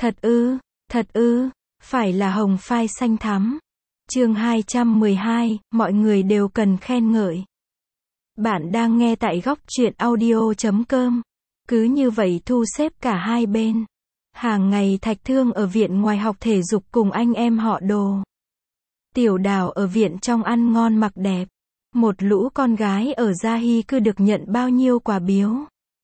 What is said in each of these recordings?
Thật ư, phải là hồng phai xanh thắm. Chương 212, mọi người đều cần khen ngợi. Bạn đang nghe tại góc truyện audio.com. Cứ như vậy thu xếp cả hai bên. Hàng ngày Thạch Thương ở viện ngoài học thể dục cùng anh em họ Đồ. Tiểu Đào ở viện trong ăn ngon mặc đẹp. Một lũ con gái ở Gia Hy cứ được nhận bao nhiêu quà biếu.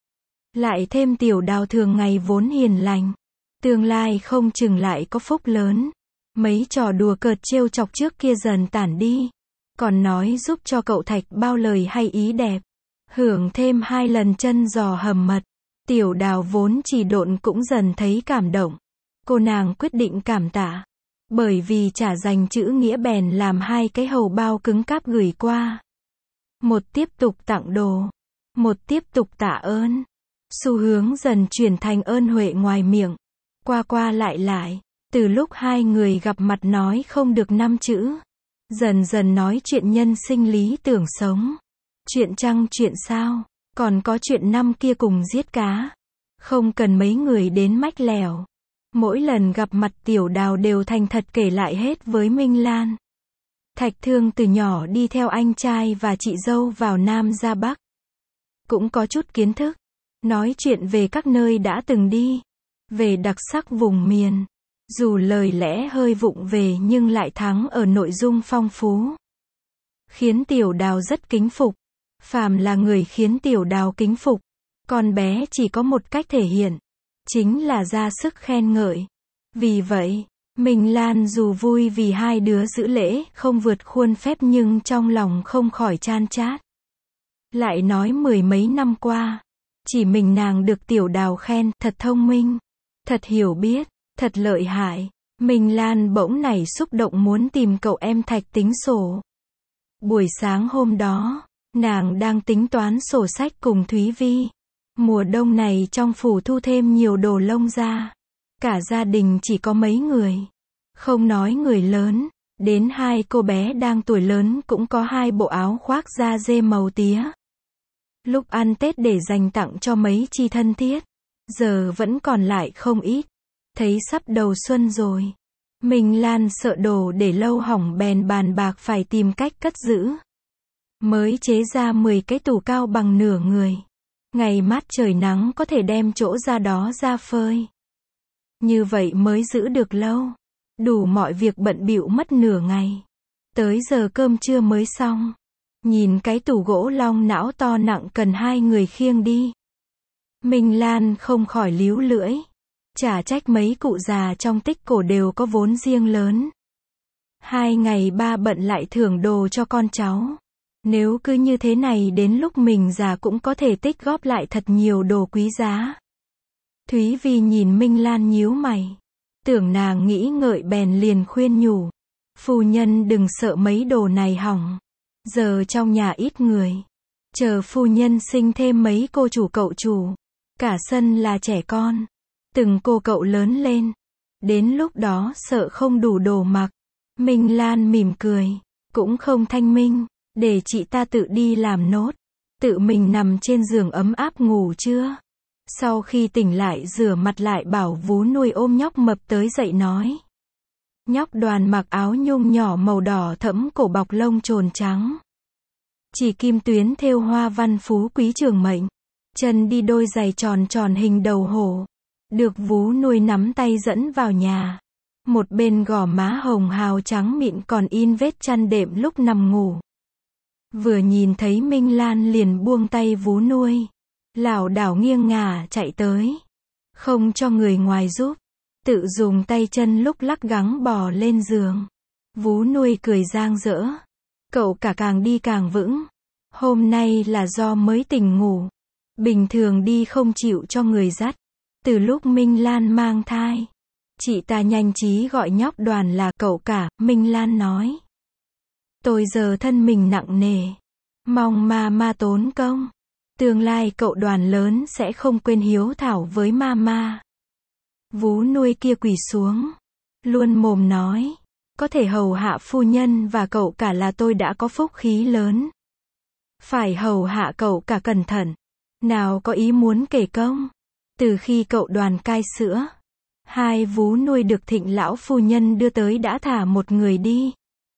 Lại thêm Tiểu Đào thường ngày vốn hiền lành. Tương lai không chừng lại có phúc lớn. Mấy trò đùa cợt trêu chọc trước kia dần tản đi. Còn nói giúp cho cậu Thạch bao lời hay ý đẹp. Hưởng thêm 2 lần chân giò hầm mật. Tiểu Đào vốn chỉ độn cũng dần thấy cảm động. Cô nàng quyết định cảm tạ. Bởi vì chả dành chữ nghĩa bèn làm 2 cái hầu bao cứng cáp gửi qua. Một tiếp tục tặng đồ. Một tiếp tục tạ ơn. Xu hướng dần chuyển thành ơn huệ ngoài miệng. Qua qua lại lại. Từ lúc hai người gặp mặt nói không được 5 chữ. Dần dần nói chuyện nhân sinh lý tưởng sống. Chuyện trăng chuyện sao. Còn có chuyện năm kia cùng giết cá. Không cần mấy người đến mách lèo. Mỗi lần gặp mặt Tiểu Đào đều thành thật kể lại hết với Minh Lan. Thạch Thương từ nhỏ đi theo anh trai và chị dâu vào Nam ra Bắc. Cũng có chút kiến thức. Nói chuyện về các nơi đã từng đi. Về đặc sắc vùng miền. Dù lời lẽ hơi vụng về nhưng lại thắng ở nội dung phong phú. Khiến Tiểu Đào rất kính phục. Phàm là người khiến Tiểu Đào kính phục. Con bé chỉ có một cách thể hiện. Chính là ra sức khen ngợi. Vì vậy, Minh Lan dù vui vì hai đứa giữ lễ không vượt khuôn phép nhưng trong lòng không khỏi chan chát. Lại nói 10 mấy năm qua. Chỉ mình nàng được Tiểu Đào khen thật thông minh. Thật hiểu biết. Thật lợi hại. Minh Lan bỗng nảy xúc động muốn tìm cậu em Thạch tính sổ. Buổi sáng hôm đó, nàng đang tính toán sổ sách cùng Thúy Vi. Mùa đông này trong phủ thu thêm nhiều đồ lông ra. Cả gia đình chỉ có mấy người. Không nói người lớn, đến 2 cô bé đang tuổi lớn cũng có 2 bộ áo khoác da dê màu tía. Lúc ăn Tết để dành tặng cho mấy chi thân thiết. Giờ vẫn còn lại không ít. Thấy sắp đầu xuân rồi. Minh Lan sợ đồ để lâu hỏng bèn bàn bạc phải tìm cách cất giữ. Mới chế ra 10 cái tủ cao bằng nửa người. Ngày mát trời nắng có thể đem chỗ ra đó ra phơi. Như vậy mới giữ được lâu. Đủ mọi việc bận bịu mất nửa ngày. Tới giờ cơm trưa mới xong. Nhìn cái tủ gỗ long não to nặng cần 2 người khiêng đi. Minh Lan không khỏi líu lưỡi. Chả trách mấy cụ già trong tích cổ đều có vốn riêng lớn. 2 ngày 3 bận lại thưởng đồ cho con cháu. Nếu cứ như thế này đến lúc mình già cũng có thể tích góp lại thật nhiều đồ quý giá. Thúy Vi nhìn Minh Lan nhíu mày. Tưởng nàng nghĩ ngợi bèn liền khuyên nhủ. Phu nhân đừng sợ mấy đồ này hỏng. Giờ trong nhà ít người. Chờ phu nhân sinh thêm mấy cô chủ cậu chủ. Cả sân là trẻ con. Từng cô cậu lớn lên. Đến lúc đó sợ không đủ đồ mặc. Minh Lan mỉm cười. Cũng không thanh minh. Để chị ta tự đi làm nốt. Tự mình nằm trên giường ấm áp ngủ chưa. Sau khi tỉnh lại rửa mặt lại bảo vú nuôi ôm nhóc mập tới dậy nói. Nhóc Đoàn mặc áo nhung nhỏ màu đỏ thẫm cổ bọc lông trồn trắng. Chỉ kim tuyến thêu hoa văn phú quý trường mệnh. Chân đi đôi giày tròn tròn hình đầu hổ. Được vú nuôi nắm tay dẫn vào nhà. Một bên gò má hồng hào trắng mịn còn in vết chăn đệm lúc nằm ngủ. Vừa nhìn thấy Minh Lan liền buông tay vú nuôi. Lảo đảo nghiêng ngả chạy tới. Không cho người ngoài giúp. Tự dùng tay chân lúc lắc gắng bò lên giường. Vú nuôi cười giang dỡ. Cậu cả càng đi càng vững. Hôm nay là do mới tỉnh ngủ. Bình thường đi không chịu cho người dắt. Từ lúc Minh Lan mang thai. Chị ta nhanh trí gọi nhóc Đoàn là cậu cả. Minh Lan nói. Tôi giờ thân mình nặng nề. Mong ma tốn công. Tương lai cậu Đoàn lớn sẽ không quên hiếu thảo với mama. Vú nuôi kia quỳ xuống. Luôn mồm nói. Có thể hầu hạ phu nhân và cậu cả là tôi đã có phúc khí lớn. Phải hầu hạ cậu cả cẩn thận. Nào có ý muốn kể công. Từ khi cậu Đoàn cai sữa. 2 vú nuôi được Thịnh lão phu nhân đưa tới đã thả một người đi.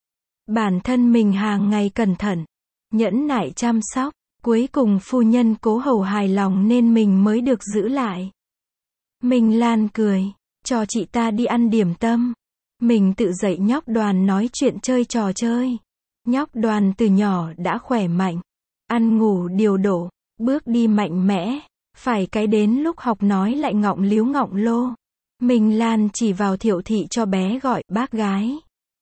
Bản thân mình hàng ngày cẩn thận, nhẫn nại chăm sóc, cuối cùng phu nhân Cố Hầu hài lòng nên mình mới được giữ lại. Minh Lan cười, cho chị ta đi ăn điểm tâm. Mình tự dạy nhóc Đoàn nói chuyện chơi trò chơi. Nhóc Đoàn từ nhỏ đã khỏe mạnh, ăn ngủ điều độ, bước đi mạnh mẽ, phải cái đến lúc học nói lại ngọng líu ngọng lô. Minh Lan chỉ vào Thiệu thị cho bé gọi bác gái.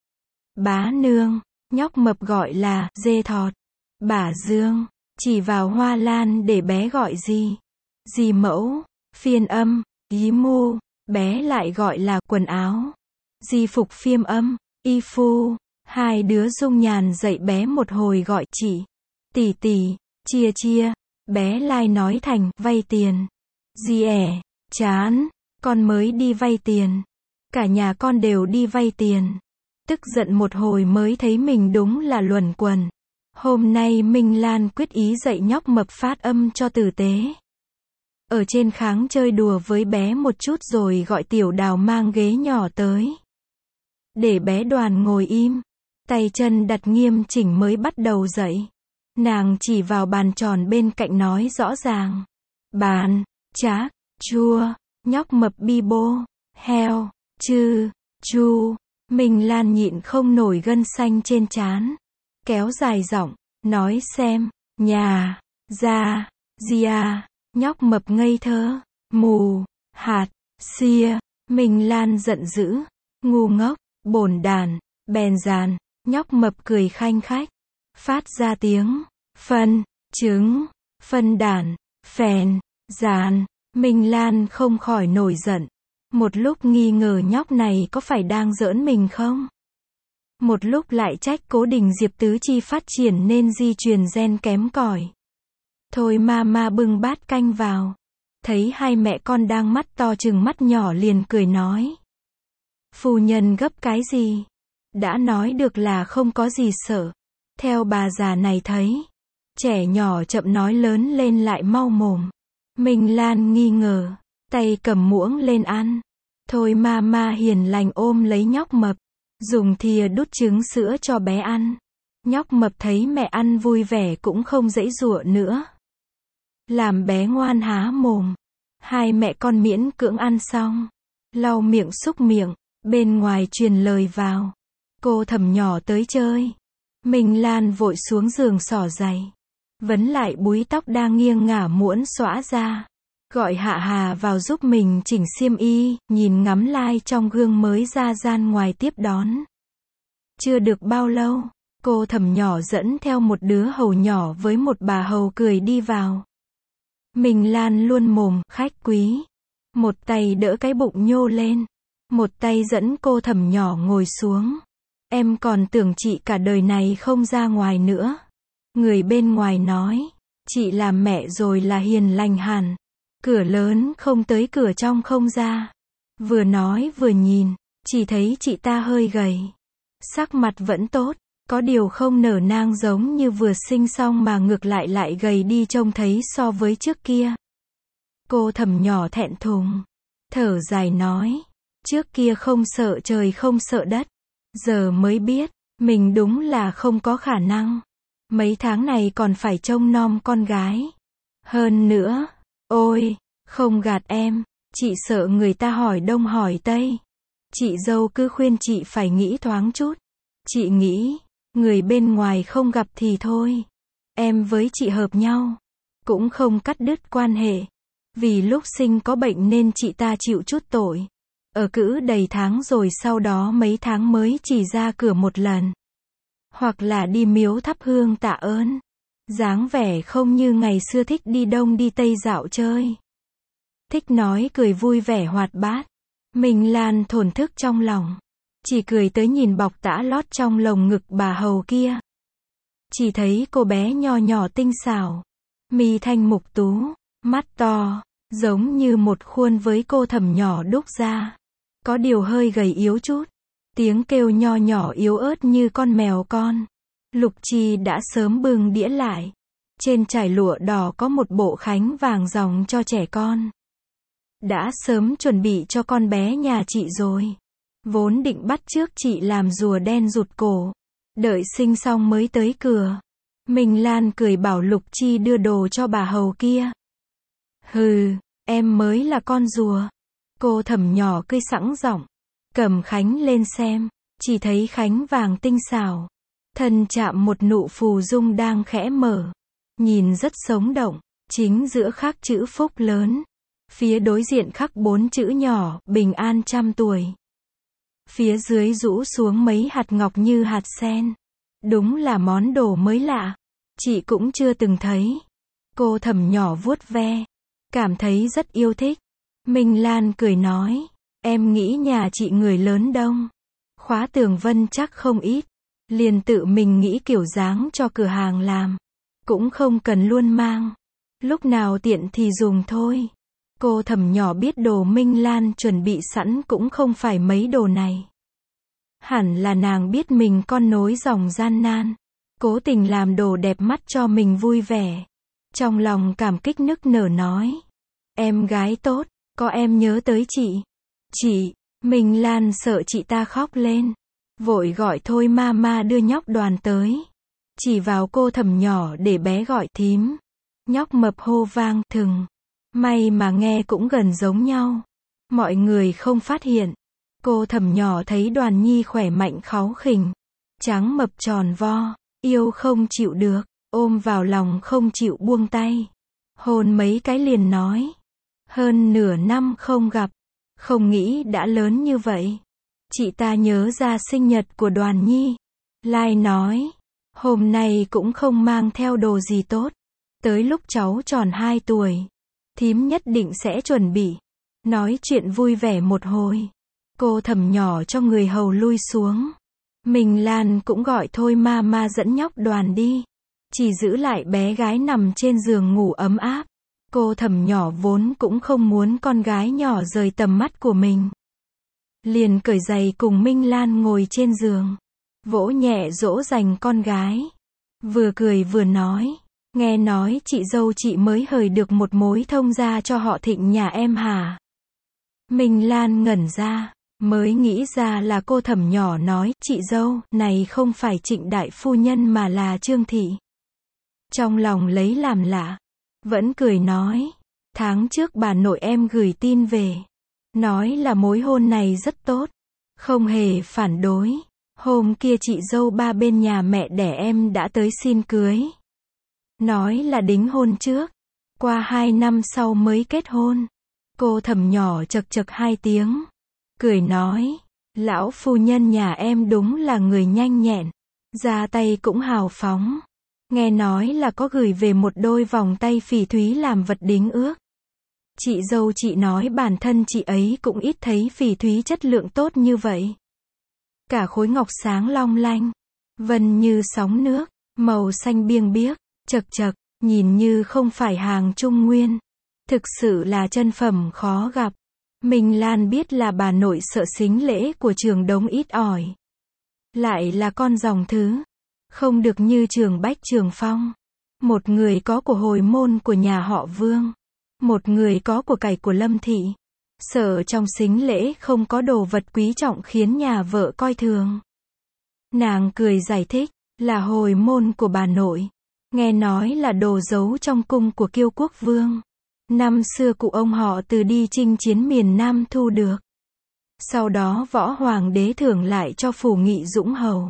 Bá nương, nhóc Mập gọi là dê thọt. Bả Dương, chỉ vào Hoa Lan để bé gọi gì. Dì mẫu, phiên âm, gí mu, bé lại gọi là quần áo. Di phục phiêm âm, y phu. 2 đứa dung nhàn dạy bé một hồi gọi chị, tỷ tỷ, chia chia. Bé lai nói thành vay tiền. Dì chán, con mới đi vay tiền. Cả nhà con đều đi vay tiền. Tức giận một hồi mới thấy mình đúng là luẩn quẩn. Hôm nay Minh Lan quyết ý dạy nhóc Mập phát âm cho tử tế. Ở trên kháng chơi đùa với bé một chút rồi gọi Tiểu Đào mang ghế nhỏ tới. Để bé Đoàn ngồi im, tay chân đặt nghiêm chỉnh mới bắt đầu dạy. Nàng chỉ vào bàn tròn bên cạnh nói rõ ràng. Bàn, chác, chua, nhóc Mập bi bô, heo, chư, chu. Minh Lan nhịn không nổi gân xanh trên trán. Kéo dài giọng, nói xem, nhà, ra, gia, nhóc Mập ngây thơ, mù, hạt, xia. Minh Lan giận dữ, ngu ngốc, bổn đàn, bèn dàn. Nhóc Mập cười khanh khách, phát ra tiếng, phân, trứng, phân đàn, phèn, dàn. Minh Lan không khỏi nổi giận. Một lúc nghi ngờ nhóc này có phải đang giỡn mình không? Một lúc lại trách Cố Đình Diệp tứ chi phát triển nên di truyền gen kém cỏi. Thôi mama bưng bát canh vào. Thấy 2 mẹ con đang mắt to chừng mắt nhỏ liền cười nói. Phu nhân gấp cái gì? Đã nói được là không có gì sợ. Theo bà già này thấy, trẻ nhỏ chậm nói lớn lên lại mau mồm. Minh Lan nghi ngờ, tay cầm muỗng lên ăn. Thôi mama hiền lành ôm lấy nhóc Mập, dùng thìa đút trứng sữa cho bé ăn. Nhóc Mập thấy mẹ ăn vui vẻ cũng không giãy giụa nữa. Làm bé ngoan há mồm. 2 mẹ con miễn cưỡng ăn xong, lau miệng xúc miệng, bên ngoài truyền lời vào. Cô Thẩm nhỏ tới chơi. Minh Lan vội xuống giường xỏ giày, vấn lại búi tóc đang nghiêng ngả muỗng xõa ra. Gọi Hạ Hà vào giúp mình chỉnh xiêm y, nhìn ngắm lai trong gương mới ra gian ngoài tiếp đón. Chưa được bao lâu, cô Thẩm nhỏ dẫn theo một đứa hầu nhỏ với một bà hầu cười đi vào. Minh Lan luôn mồm, khách quý. Một tay đỡ cái bụng nhô lên, một tay dẫn cô Thẩm nhỏ ngồi xuống. Em còn tưởng chị cả đời này không ra ngoài nữa. Người bên ngoài nói, chị làm mẹ rồi là hiền lành hẳn. Cửa lớn không tới cửa trong không ra. Vừa nói vừa nhìn, chỉ thấy chị ta hơi gầy. Sắc mặt vẫn tốt, có điều không nở nang giống như vừa sinh xong mà ngược lại gầy đi trông thấy so với trước kia. Cô Thẩm nhỏ thẹn thùng, thở dài nói, trước kia không sợ trời không sợ đất. Giờ mới biết, mình đúng là không có khả năng. Mấy tháng này còn phải trông nom con gái. Hơn nữa, ôi, không gạt em, chị sợ người ta hỏi đông hỏi tây. Chị dâu cứ khuyên chị phải nghĩ thoáng chút. Chị nghĩ, người bên ngoài không gặp thì thôi. Em với chị hợp nhau, cũng không cắt đứt quan hệ. Vì lúc sinh có bệnh nên chị ta chịu chút tội. Ở cữ đầy tháng rồi sau đó mấy tháng mới chỉ ra cửa một lần. Hoặc là đi miếu thắp hương tạ ơn. Dáng vẻ không như ngày xưa thích đi đông đi tây dạo chơi. Thích nói cười vui vẻ hoạt bát. Minh Lan thổn thức trong lòng. Chỉ cười tới nhìn bọc tã lót trong lồng ngực bà hầu kia. Chỉ thấy cô bé nho nhỏ tinh xảo. Mi thanh mục tú, mắt to, giống như một khuôn với cô Thẩm nhỏ đúc ra. Có điều hơi gầy yếu chút. Tiếng kêu nho nhỏ yếu ớt như con mèo con. Lục Chi đã sớm bưng đĩa lại. Trên trải lụa đỏ có một bộ khánh vàng ròng cho trẻ con. đã sớm chuẩn bị cho con bé nhà chị rồi. Vốn định bắt chước chị làm rùa đen rụt cổ, đợi sinh xong mới tới cửa. Minh Lan cười bảo Lục Chi đưa đồ cho bà hầu kia. Hừ, em mới là con rùa. Cô Thẩm nhỏ cười sẵn giọng, cầm Khánh lên xem, chỉ thấy Khánh vàng tinh xảo, thân chạm một nụ phù dung đang khẽ mở, nhìn rất sống động, chính giữa khắc chữ phúc lớn, phía đối diện khắc 4 chữ nhỏ, bình an 100 tuổi. Phía dưới rũ xuống mấy hạt ngọc như hạt sen. Đúng là món đồ mới lạ, chị cũng chưa từng thấy. Cô Thẩm nhỏ vuốt ve, cảm thấy rất yêu thích. Minh Lan cười nói, em nghĩ nhà chị người lớn đông, khóa tường vân chắc không ít, liền tự mình nghĩ kiểu dáng cho cửa hàng làm, cũng không cần luôn mang, lúc nào tiện thì dùng thôi. Cô Thẩm nhỏ biết đồ Minh Lan chuẩn bị sẵn cũng không phải mấy đồ này. Hẳn là nàng biết mình con nối dòng gian nan, cố tình làm đồ đẹp mắt cho mình vui vẻ. Trong lòng cảm kích nức nở nói, em gái tốt, có em nhớ tới chị. Chị, Minh Lan sợ chị ta khóc lên, vội gọi thôi mama đưa nhóc Đoàn tới. Chỉ vào cô Thẩm nhỏ để bé gọi thím. Nhóc mập hô vang thừng. May mà nghe cũng gần giống nhau. Mọi người không phát hiện. Cô Thẩm nhỏ thấy Đoàn Nhi khỏe mạnh kháu khỉnh, trắng mập tròn vo, yêu không chịu được, ôm vào lòng không chịu buông tay. Hôn mấy cái liền nói, hơn nửa năm không gặp, không nghĩ đã lớn như vậy. Chị ta nhớ ra sinh nhật của Đoàn Nhi. Lai nói, hôm nay cũng không mang theo đồ gì tốt. Tới lúc cháu tròn 2 tuổi, thím nhất định sẽ chuẩn bị. Nói chuyện vui vẻ một hồi. Cô Thẩm nhỏ cho người hầu lui xuống. Minh Lan cũng gọi thôi mama dẫn nhóc Đoàn đi. Chỉ giữ lại bé gái nằm trên giường ngủ ấm áp. Cô Thẩm nhỏ vốn cũng không muốn con gái nhỏ rời tầm mắt của mình. Liền cởi giày cùng Minh Lan ngồi trên giường, vỗ nhẹ dỗ dành con gái. Vừa cười vừa nói, nghe nói chị dâu chị mới hời được một mối thông gia cho họ Thịnh nhà em hả? Minh Lan ngẩn ra, mới nghĩ ra là cô Thẩm nhỏ nói, chị dâu này không phải Trịnh đại phu nhân mà là Trương thị. Trong lòng lấy làm lạ, vẫn cười nói, tháng trước bà nội em gửi tin về, nói là mối hôn này rất tốt, không hề phản đối. Hôm kia chị dâu ba bên nhà mẹ đẻ em đã tới xin cưới. Nói là đính hôn trước, qua 2 năm sau mới kết hôn. Cô Thẩm nhỏ chật chật 2 tiếng, cười nói, lão phu nhân nhà em đúng là người nhanh nhẹn, ra tay cũng hào phóng. Nghe nói là có gửi về một đôi vòng tay phỉ thúy làm vật đính ước. Chị dâu chị nói bản thân chị ấy cũng ít thấy phỉ thúy chất lượng tốt như vậy. Cả khối ngọc sáng long lanh, vân như sóng nước, màu xanh biêng biếc, chật chật, nhìn như không phải hàng Trung Nguyên. Thực sự là chân phẩm khó gặp. Minh Lan biết là bà nội sợ sính lễ của Trường Đống ít ỏi. Lại là con dòng thứ, không được như Trường Bách Trường Phong. Một người có của hồi môn của nhà họ Vương, một người có của cải của Lâm thị. Sợ trong sính lễ không có đồ vật quý trọng khiến nhà vợ coi thường. Nàng cười giải thích, là hồi môn của bà nội. Nghe nói là đồ giấu trong cung của Kiêu Quốc Vương. Năm xưa cụ ông họ từ đi chinh chiến miền Nam thu được. Sau đó võ hoàng đế thưởng lại cho Phủ Nghị Dũng hầu.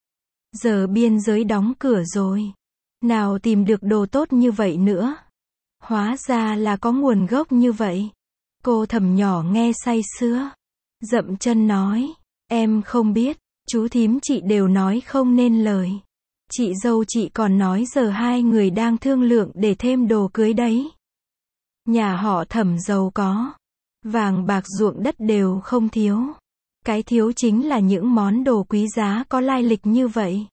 Giờ biên giới đóng cửa rồi, nào tìm được đồ tốt như vậy nữa. Hóa ra là có nguồn gốc như vậy. Cô Thẩm nhỏ nghe say sưa, dậm chân nói, em không biết, chú thím chị đều nói không nên lời. Chị dâu chị còn nói giờ 2 người đang thương lượng để thêm đồ cưới đấy. Nhà họ Thẩm giàu có, vàng bạc ruộng đất đều không thiếu. Cái thiếu chính là những món đồ quý giá có lai lịch như vậy.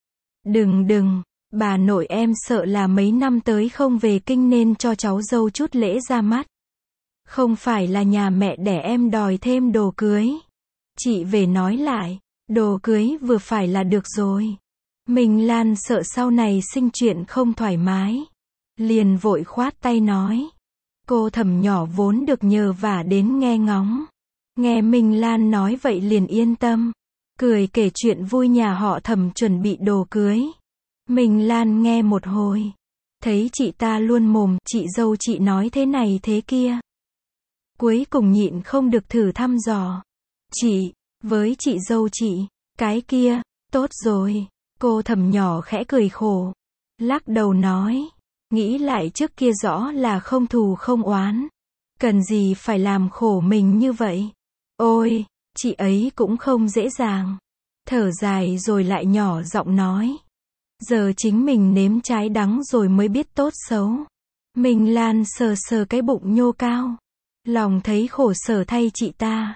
Đừng, bà nội em sợ là mấy năm tới không về kinh nên cho cháu dâu chút lễ ra mắt. Không phải là nhà mẹ đẻ em đòi thêm đồ cưới. Chị về nói lại, đồ cưới vừa phải là được rồi. Minh Lan sợ sau này sinh chuyện không thoải mái, liền vội khoát tay nói, Cô thẩm nhỏ vốn được nhờ vả đến nghe ngóng. Nghe Minh Lan nói vậy liền yên tâm. Cười kể chuyện vui nhà họ Thẩm chuẩn bị đồ cưới. Minh Lan nghe một hồi. Thấy chị ta luôn mồm, chị dâu chị nói thế này thế kia. Cuối cùng nhịn không được thử thăm dò. Chị, với chị dâu chị, cái kia, tốt rồi. Cô thẩm nhỏ khẽ cười khổ. Lắc đầu nói. Nghĩ lại trước kia rõ là không thù không oán. Cần gì phải làm khổ mình như vậy. Ôi, chị ấy cũng không dễ dàng. Thở dài rồi lại nhỏ giọng nói. Giờ chính mình nếm trái đắng rồi mới biết tốt xấu. Minh Lan sờ sờ cái bụng nhô cao. Lòng thấy khổ sở thay chị ta.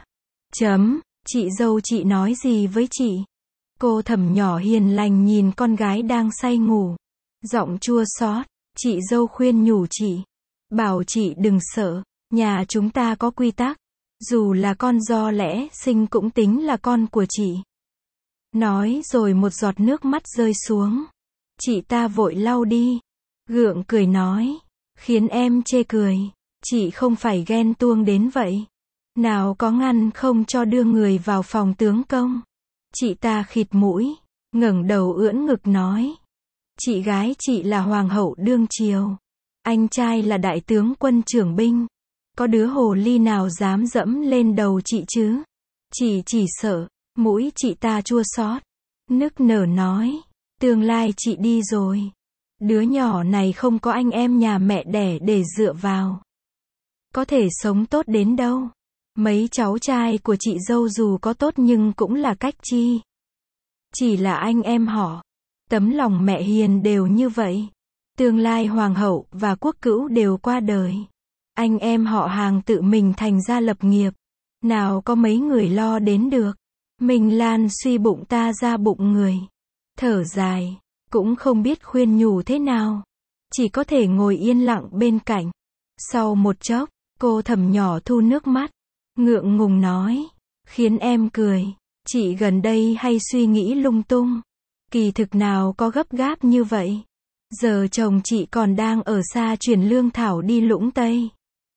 Chị dâu chị nói gì với chị? Cô thẩm nhỏ hiền lành nhìn con gái đang say ngủ. Giọng chua xót. Chị dâu khuyên nhủ chị. Bảo chị đừng sợ. Nhà chúng ta có quy tắc. Dù là con do lẽ sinh cũng tính là con của chị. Nói rồi một giọt nước mắt rơi xuống. Chị ta vội lau đi. Gượng cười nói. Khiến em chê cười. Chị không phải ghen tuông đến vậy. Nào có ngăn không cho đưa người vào phòng tướng công. Chị ta khịt mũi. Ngẩng đầu ưỡn ngực nói. Chị gái chị là hoàng hậu đương triều. Anh trai là đại tướng quân trưởng binh. Có đứa hồ ly nào dám dẫm lên đầu chị chứ? Chị chỉ sợ. Mũi chị ta chua xót. Nức nở nói. Tương lai chị đi rồi. Đứa nhỏ này không có anh em nhà mẹ đẻ để dựa vào. Có thể sống tốt đến đâu. Mấy cháu trai của chị dâu dù có tốt nhưng cũng là cách chi. Chỉ là anh em họ. Tấm lòng mẹ hiền đều như vậy. Tương lai hoàng hậu và quốc cữu đều qua đời. Anh em họ hàng tự mình thành ra lập nghiệp. Nào có mấy người lo đến được. Minh Lan suy bụng ta ra bụng người. Thở dài. Cũng không biết khuyên nhủ thế nào. Chỉ có thể ngồi yên lặng bên cạnh. Sau một chốc, cô thẩm nhỏ thu nước mắt. Ngượng ngùng nói. Khiến em cười. Chị gần đây hay suy nghĩ lung tung. Kỳ thực nào có gấp gáp như vậy. Giờ chồng chị còn đang ở xa chuyển lương thảo đi Lũng Tây.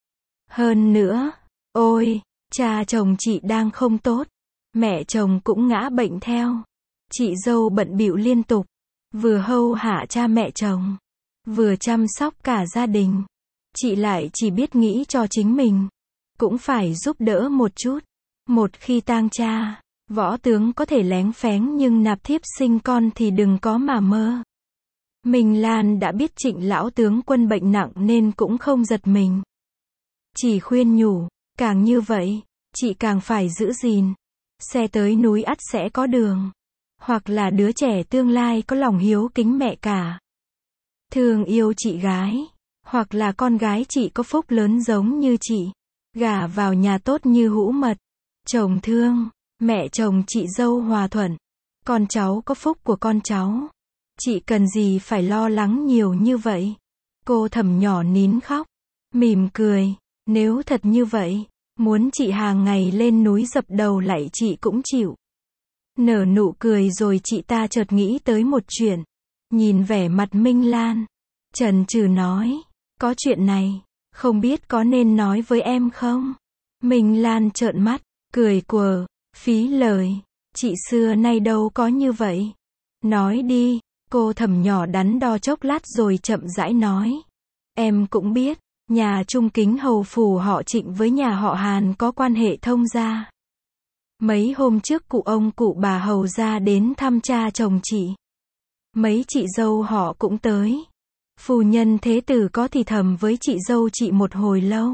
Hơn nữa, ôi, cha chồng chị đang không tốt. Mẹ chồng cũng ngã bệnh theo. Chị dâu bận bịu liên tục. Vừa hầu hạ cha mẹ chồng. Vừa chăm sóc cả gia đình. Chị lại chỉ biết nghĩ cho chính mình. Cũng phải giúp đỡ một chút. Một khi tang cha, võ tướng có thể léng phéng nhưng nạp thiếp sinh con thì đừng có mà mơ. Minh Lan đã biết Trịnh lão tướng quân bệnh nặng nên cũng không giật mình. Chỉ khuyên nhủ, càng như vậy, chị càng phải giữ gìn. Xe tới núi ắt sẽ có đường. Hoặc là đứa trẻ tương lai có lòng hiếu kính mẹ cả. Thương yêu chị gái. Hoặc là con gái chị có phúc lớn giống như chị. Gả vào nhà tốt như hũ mật. Chồng thương, mẹ chồng chị dâu hòa thuận. Con cháu có phúc của con cháu. Chị cần gì phải lo lắng nhiều như vậy. Cô thẩm nhỏ nín khóc. Mỉm cười. Nếu thật như vậy, muốn chị hàng ngày lên núi dập đầu lạy chị cũng chịu. Nở nụ cười rồi chị ta chợt nghĩ tới một chuyện. Nhìn vẻ mặt Minh Lan. Chần chừ nói. Có chuyện này. Không biết có nên nói với em không? Minh Lan trợn mắt. Cười quờ. Phí lời. Chị xưa nay đâu có như vậy. Nói đi. Cô thẩm nhỏ đắn đo chốc lát rồi chậm rãi nói. Em cũng biết. Nhà Trung Kính hầu phủ họ Trịnh với nhà họ Hàn có quan hệ thông gia. Mấy hôm trước cụ ông cụ bà hầu ra đến thăm cha chồng chị. Mấy chị dâu họ cũng tới. Phu nhân thế tử có thì thầm với chị dâu chị một hồi lâu.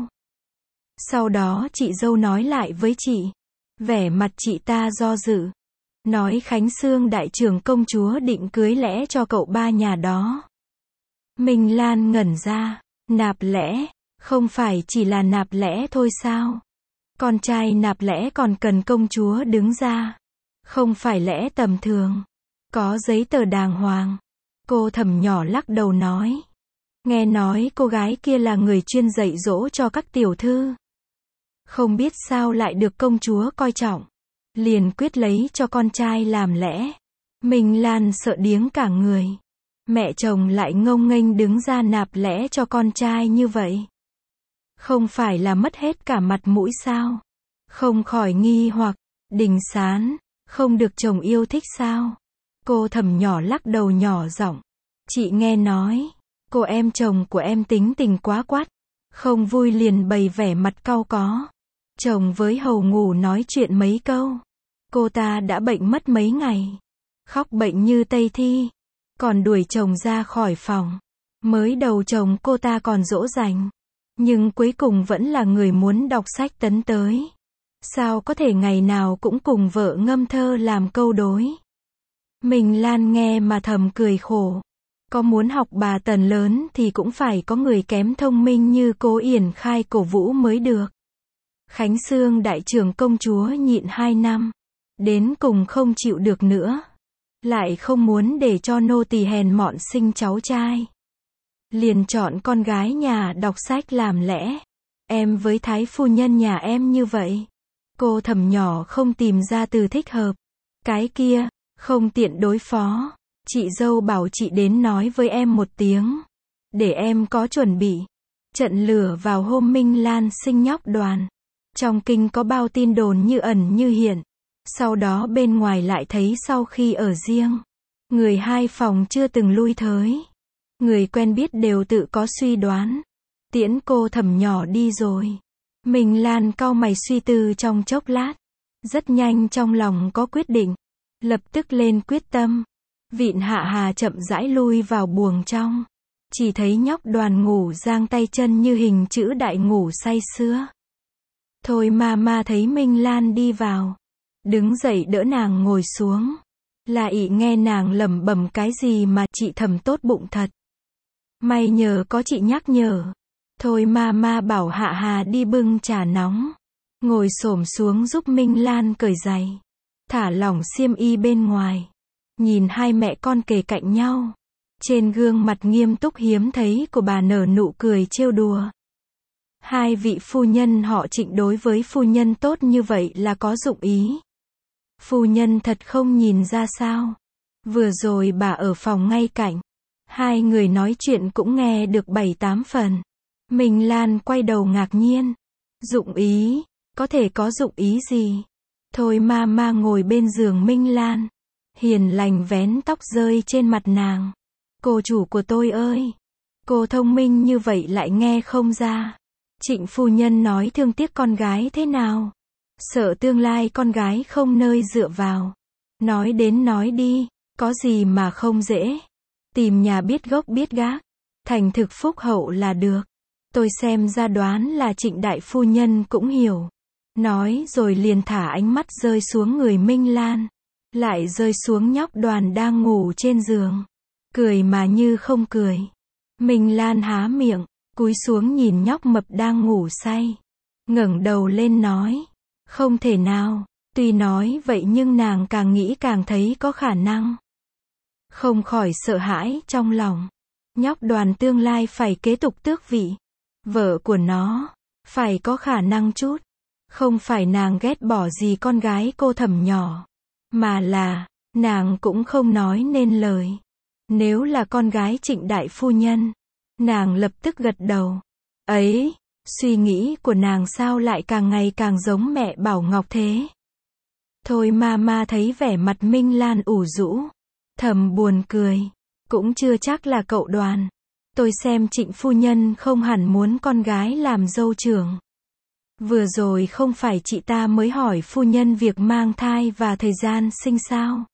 Sau đó chị dâu nói lại với chị. Vẻ mặt chị ta do dự. Nói Khánh Xương đại trưởng công chúa định cưới lẽ cho cậu ba nhà đó. Minh Lan ngẩn ra. Nạp lẽ, không phải chỉ là nạp lẽ thôi sao? Con trai nạp lẽ còn cần công chúa đứng ra. Không phải lẽ tầm thường. Có giấy tờ đàng hoàng. Cô thẩm nhỏ lắc đầu nói. Nghe nói cô gái kia là người chuyên dạy dỗ cho các tiểu thư. Không biết sao lại được công chúa coi trọng. Liền quyết lấy cho con trai làm lẽ. Minh Lan sợ điếng cả người. Mẹ chồng lại ngông nghênh đứng ra nạp lẽ cho con trai như vậy. Không phải là mất hết cả mặt mũi sao? Không khỏi nghi hoặc, Đình Sán, không được chồng yêu thích sao? Cô Thẩm nhỏ lắc đầu nhỏ giọng. Chị nghe nói, cô em chồng của em tính tình quá quắt, không vui liền bày vẻ mặt cau có. Chồng với hầu ngủ nói chuyện mấy câu. Cô ta đã bệnh mất mấy ngày. Khóc bệnh như tây thi. Còn đuổi chồng ra khỏi phòng. Mới đầu chồng cô ta còn dỗ dành. Nhưng cuối cùng vẫn là người muốn đọc sách tấn tới. Sao có thể ngày nào cũng cùng vợ ngâm thơ làm câu đối. Mình Lan nghe mà thầm cười khổ. Có muốn học bà Tần lớn thì cũng phải có người kém thông minh như cô Yển Khai cổ vũ mới được. Khánh Sương đại trưởng công chúa nhịn 2 năm. Đến cùng không chịu được nữa. Lại không muốn để cho nô tỳ hèn mọn sinh cháu trai. Liền chọn con gái nhà đọc sách làm lẽ. Em với thái phu nhân nhà em như vậy. Cô Thẩm nhỏ không tìm ra từ thích hợp. Cái kia, không tiện đối phó. Chị dâu bảo chị đến nói với em một tiếng. Để em có chuẩn bị. Trận lửa vào hôm Minh Lan sinh nhóc Đoàn. Trong kinh có bao tin đồn như ẩn như hiện. Sau đó bên ngoài lại thấy sau khi ở riêng. Người hai phòng chưa từng lui tới. Người quen biết đều tự có suy đoán. Tiễn cô Thẩm nhỏ đi rồi. Minh Lan cau mày suy tư trong chốc lát. Rất nhanh trong lòng có quyết định. Lập tức lên quyết tâm. Vịn Hạ Hà chậm rãi lui vào buồng trong. Chỉ thấy nhóc Đoàn ngủ giang tay chân như hình chữ đại ngủ say sưa. Thôi ma thấy Minh Lan đi vào. Đứng dậy đỡ nàng ngồi xuống. Là ỷ nghe nàng lẩm bẩm cái gì mà chị Thẩm tốt bụng thật. May nhờ có chị nhắc nhở. Thôi ma bảo Hạ Hà đi bưng trà nóng. Ngồi xổm xuống giúp Minh Lan cởi giày. Thả lỏng xiêm y bên ngoài. Nhìn hai mẹ con kề cạnh nhau. Trên gương mặt nghiêm túc hiếm thấy của bà nở nụ cười trêu đùa. Hai vị phu nhân họ Trịnh đối với phu nhân tốt như vậy là có dụng ý. Phu nhân thật không nhìn ra sao. Vừa rồi bà ở phòng ngay cạnh. Hai người nói chuyện cũng nghe được 7-8 phần. Minh Lan quay đầu ngạc nhiên. Dụng ý, có thể có dụng ý gì? Thôi ma ngồi bên giường Minh Lan. Hiền lành vén tóc rơi trên mặt nàng. Cô chủ của tôi ơi! Cô thông minh như vậy lại nghe không ra. Trịnh phu nhân nói thương tiếc con gái thế nào? Sợ tương lai con gái không nơi dựa vào. Nói đến nói đi, có gì mà không dễ. Tìm nhà biết gốc biết gác. Thành thực phúc hậu là được. Tôi xem ra đoán là Trịnh đại phu nhân cũng hiểu. Nói rồi liền thả ánh mắt rơi xuống người Minh Lan. Lại rơi xuống nhóc Đoàn đang ngủ trên giường. Cười mà như không cười. Minh Lan há miệng, cúi xuống nhìn nhóc mập đang ngủ say. Ngẩng đầu lên nói. Không thể nào. Tuy nói vậy nhưng nàng càng nghĩ càng thấy có khả năng. Không khỏi sợ hãi trong lòng. Nhóc Đoàn tương lai phải kế tục tước vị. Vợ của nó, phải có khả năng chút. Không phải nàng ghét bỏ gì con gái cô Thẩm nhỏ. Mà là, nàng cũng không nói nên lời. Nếu là con gái Trịnh đại phu nhân, nàng lập tức gật đầu. Ấy, suy nghĩ của nàng sao lại càng ngày càng giống mẹ Bảo Ngọc thế? Thôi ma thấy vẻ mặt Minh Lan ủ rũ. Thầm buồn cười. Cũng chưa chắc là cậu Đoàn. Tôi xem Trịnh phu nhân không hẳn muốn con gái làm dâu trưởng. Vừa rồi không phải chị ta mới hỏi phu nhân việc mang thai và thời gian sinh sao?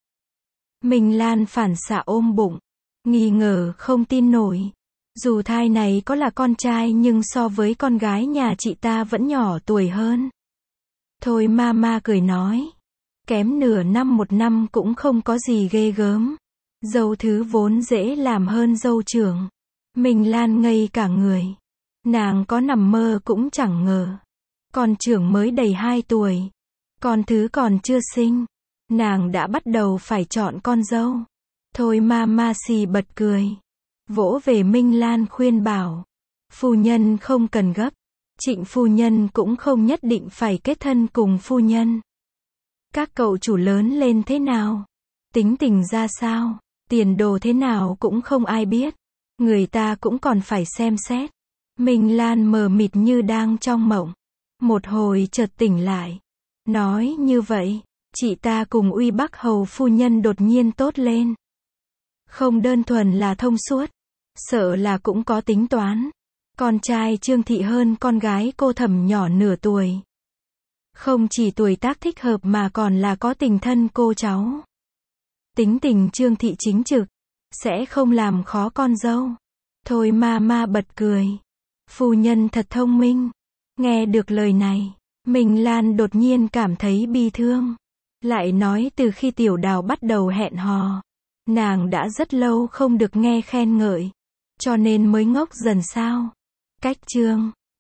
Minh Lan phản xạ ôm bụng. Nghi ngờ không tin nổi. Dù thai này có là con trai nhưng so với con gái nhà chị ta vẫn nhỏ tuổi hơn. Thôi ma cười nói. Kém nửa năm 1 năm cũng không có gì ghê gớm. Dâu thứ vốn dễ làm hơn dâu trưởng. Minh Lan ngây cả người. Nàng có nằm mơ cũng chẳng ngờ. Con trưởng mới đầy 2 tuổi. Con thứ còn chưa sinh. Nàng đã bắt đầu phải chọn con dâu. Thôi ma xì bật cười. Vỗ về Minh Lan khuyên bảo. Phu nhân không cần gấp. Trịnh phu nhân cũng không nhất định phải kết thân cùng phu nhân. Các cậu chủ lớn lên thế nào? Tính tình ra sao? Tiền đồ thế nào cũng không ai biết. Người ta cũng còn phải xem xét. Minh Lan mờ mịt như đang trong mộng. Một hồi chợt tỉnh lại. Nói như vậy, chị ta cùng Uy Bắc Hầu phu nhân đột nhiên tốt lên. Không đơn thuần là thông suốt, sợ là cũng có tính toán. Con trai Trương Thị hơn con gái cô Thẩm nhỏ nửa tuổi. Không chỉ tuổi tác thích hợp mà còn là có tình thân cô cháu. Tính tình Trương Thị chính trực, sẽ không làm khó con dâu. Thôi ma bật cười. Phu nhân thật thông minh. Nghe được lời này, Minh Lan đột nhiên cảm thấy bi thương. Lại nói từ khi Tiểu Đào bắt đầu hẹn hò, nàng đã rất lâu không được nghe khen ngợi, cho nên mới ngốc dần sao. Cách chương